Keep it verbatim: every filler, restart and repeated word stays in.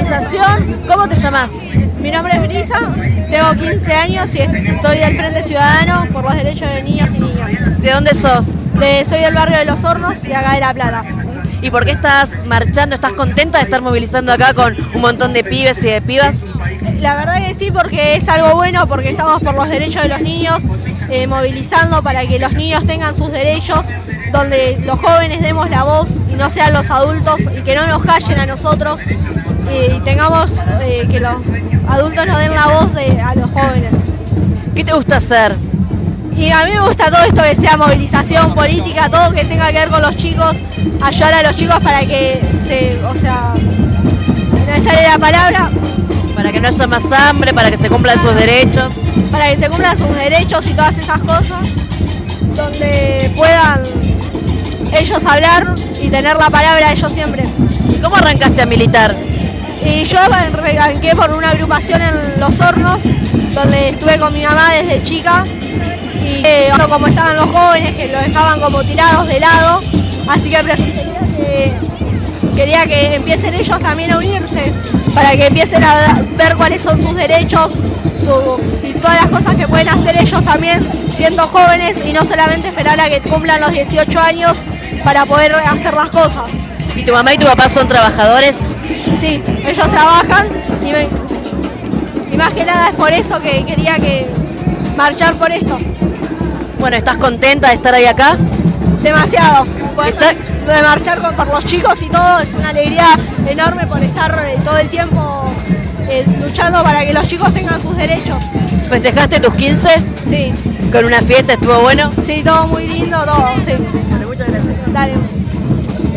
movilización. ¿Cómo te llamas? Mi nombre es Brisa, tengo quince años y estoy del Frente Ciudadano por los derechos de niños y niñas. ¿De dónde sos? De, soy del barrio de Los Hornos, de acá de La Plata. ¿Y por qué estás marchando? ¿Estás contenta de estar movilizando acá con un montón de pibes y de pibas? La verdad que sí, porque es algo bueno, porque estamos por los derechos de los niños, eh, movilizando para que los niños tengan sus derechos, donde los jóvenes demos la voz y no sean los adultos y que no nos callen a nosotros eh, y tengamos eh, que los adultos nos den la voz de, a los jóvenes. ¿Qué te gusta hacer? Y a mí me gusta todo esto que sea movilización política, todo que tenga que ver con los chicos, ayudar a los chicos para que se, o sea, no me sale la palabra. Para que no haya más hambre, para que se cumplan sus derechos. Para que se cumplan sus derechos y todas esas cosas, donde puedan ellos hablar y tener la palabra ellos siempre. ¿Y cómo arrancaste a militar? Y yo arranqué por una agrupación en Los Hornos, donde estuve con mi mamá desde chica. Y eh, como estaban los jóvenes que lo dejaban como tirados de lado, así que quería que, quería que empiecen ellos también a unirse, para que empiecen a ver cuáles son sus derechos su, y todas las cosas que pueden hacer ellos también siendo jóvenes y no solamente esperar a que cumplan los dieciocho años para poder hacer las cosas. ¿Y tu mamá y tu papá son trabajadores? Sí, ellos trabajan y, me, y más que nada es por eso que quería que marchar por esto. Bueno, ¿estás contenta de estar ahí acá? Demasiado. ¿Está? De marchar con, por los chicos y todo, es una alegría enorme por estar eh, todo el tiempo eh, luchando para que los chicos tengan sus derechos. ¿Festejaste tus quince? Sí. ¿Con una fiesta estuvo bueno? Sí, todo muy lindo, todo, sí. Bueno, muchas gracias. Dale.